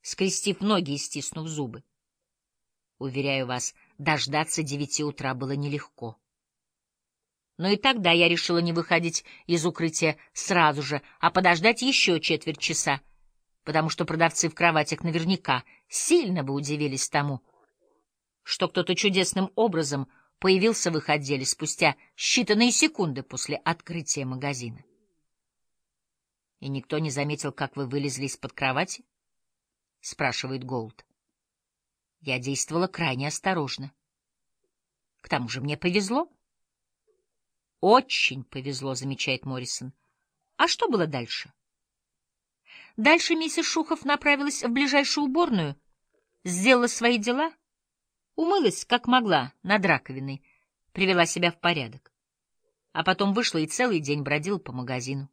скрестив ноги и стиснув зубы. Уверяю вас, дождаться 9 утра было нелегко. Но и тогда я решила не выходить из укрытия сразу же, а подождать еще четверть часа, потому что продавцы в кроватях наверняка сильно бы удивились тому, что кто-то чудесным образом появился в их отделе спустя считанные секунды после открытия магазина. — И никто не заметил, как вы вылезли из-под кровати? — спрашивает Голд. Я действовала крайне осторожно. К тому же мне повезло. — Очень повезло, — замечает Моррисон. — А что было дальше? Дальше миссис Шухов направилась в ближайшую уборную, сделала свои дела, умылась, как могла, над раковиной, привела себя в порядок, а потом вышла и целый день бродила по магазину.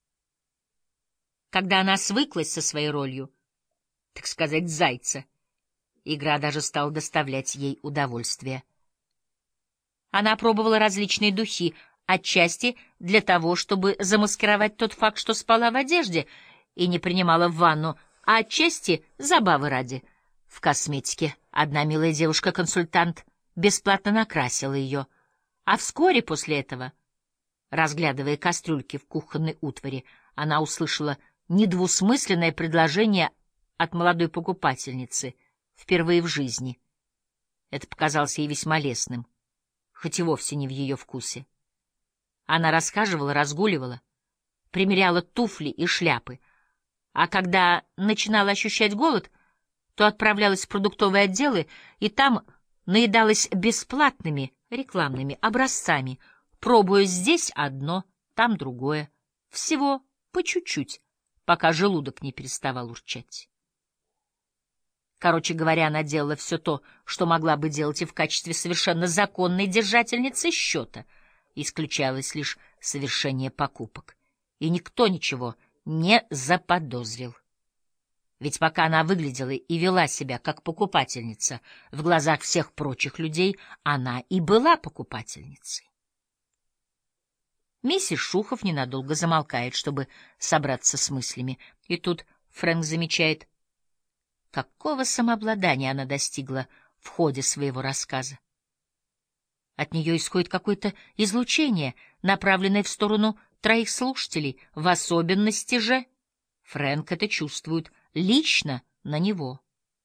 Когда она свыклась со своей ролью, так сказать, зайца, игра даже стала доставлять ей удовольствие. Она пробовала различные духи, отчасти для того, чтобы замаскировать тот факт, что спала в одежде и не принимала ванну, а отчасти забавы ради. В косметике одна милая девушка-консультант бесплатно накрасила ее, а вскоре после этого, разглядывая кастрюльки в кухонной утвари, она услышала недвусмысленное предложение от молодой покупательницы впервые в жизни. Это показалось ей весьма лестным, хоть и вовсе не в ее вкусе. Она расхаживала, разгуливала, примеряла туфли и шляпы, а когда начинала ощущать голод, то отправлялась в продуктовые отделы и там наедалась бесплатными рекламными образцами, пробуя здесь одно, там другое, всего по чуть-чуть, пока желудок не переставал урчать. Короче говоря, она делала все то, что могла бы делать и в качестве совершенно законной держательницы счета. Исключалось лишь совершение покупок. И никто ничего не заподозрил. Ведь пока она выглядела и вела себя как покупательница в глазах всех прочих людей, она и была покупательницей. Миссис Шухов ненадолго замолкает, чтобы собраться с мыслями. И тут Фрэнк замечает, какого самообладания она достигла в ходе своего рассказа. От нее исходит какое-то излучение, направленное в сторону троих слушателей, в особенности же Фрэнк это чувствует лично на него.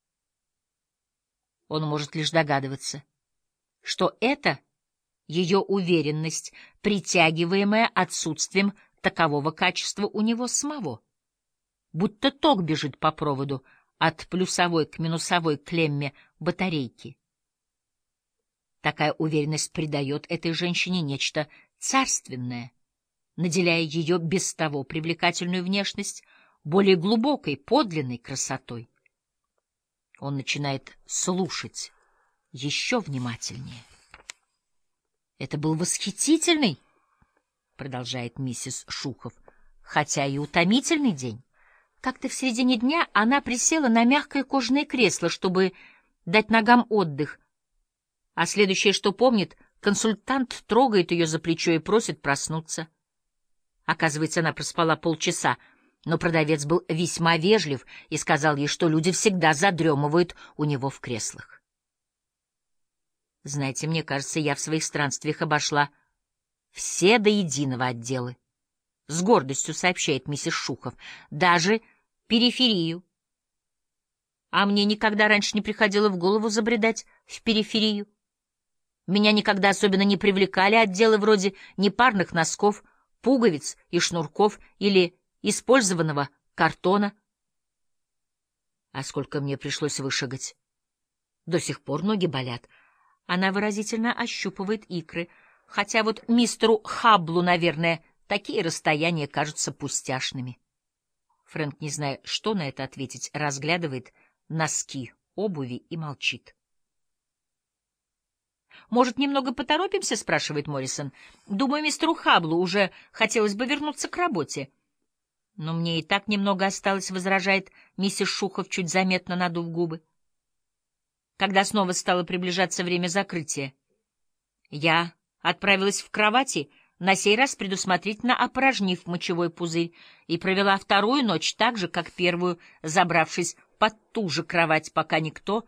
Он может лишь догадываться, что это ее уверенность, притягиваемая отсутствием такового качества у него самого, будто ток бежит по проводу от плюсовой к минусовой клемме батарейки. Такая уверенность придает этой женщине нечто царственное, наделяя ее без того привлекательную внешность более глубокой, подлинной красотой. Он начинает слушать еще внимательнее. «Это был восхитительный, — продолжает миссис Шухов, — хотя и утомительный день. Как-то в середине дня она присела на мягкое кожаное кресло, чтобы дать ногам отдых, а следующее, что помнит, консультант трогает ее за плечо и просит проснуться. Оказывается, она проспала полчаса, но продавец был весьма вежлив и сказал ей, что люди всегда задремывают у него в креслах. Знаете, мне кажется, я в своих странствиях обошла все до единого отделы. С гордостью сообщает миссис Шухов. Даже периферию. А мне никогда раньше не приходило в голову забредать в периферию. Меня никогда особенно не привлекали отделы вроде непарных носков, пуговиц и шнурков или использованного картона. А сколько мне пришлось вышагать. До сих пор ноги болят. Она выразительно ощупывает икры, хотя вот мистеру Хаблу, наверное, такие расстояния кажутся пустяшными. Фрэнк, не зная, что на это ответить, разглядывает носки обуви и молчит. «Может, немного поторопимся?» — спрашивает Моррисон. «Думаю, мистеру Хаблу уже хотелось бы вернуться к работе». «Но мне и так немного осталось», — возражает миссис Шухов, чуть заметно надув губы. Когда снова стало приближаться время закрытия, я отправилась в кровати, на сей раз предусмотрительно опорожнив мочевой пузырь, и провела вторую ночь так же, как первую, забравшись под ту же кровать, пока никто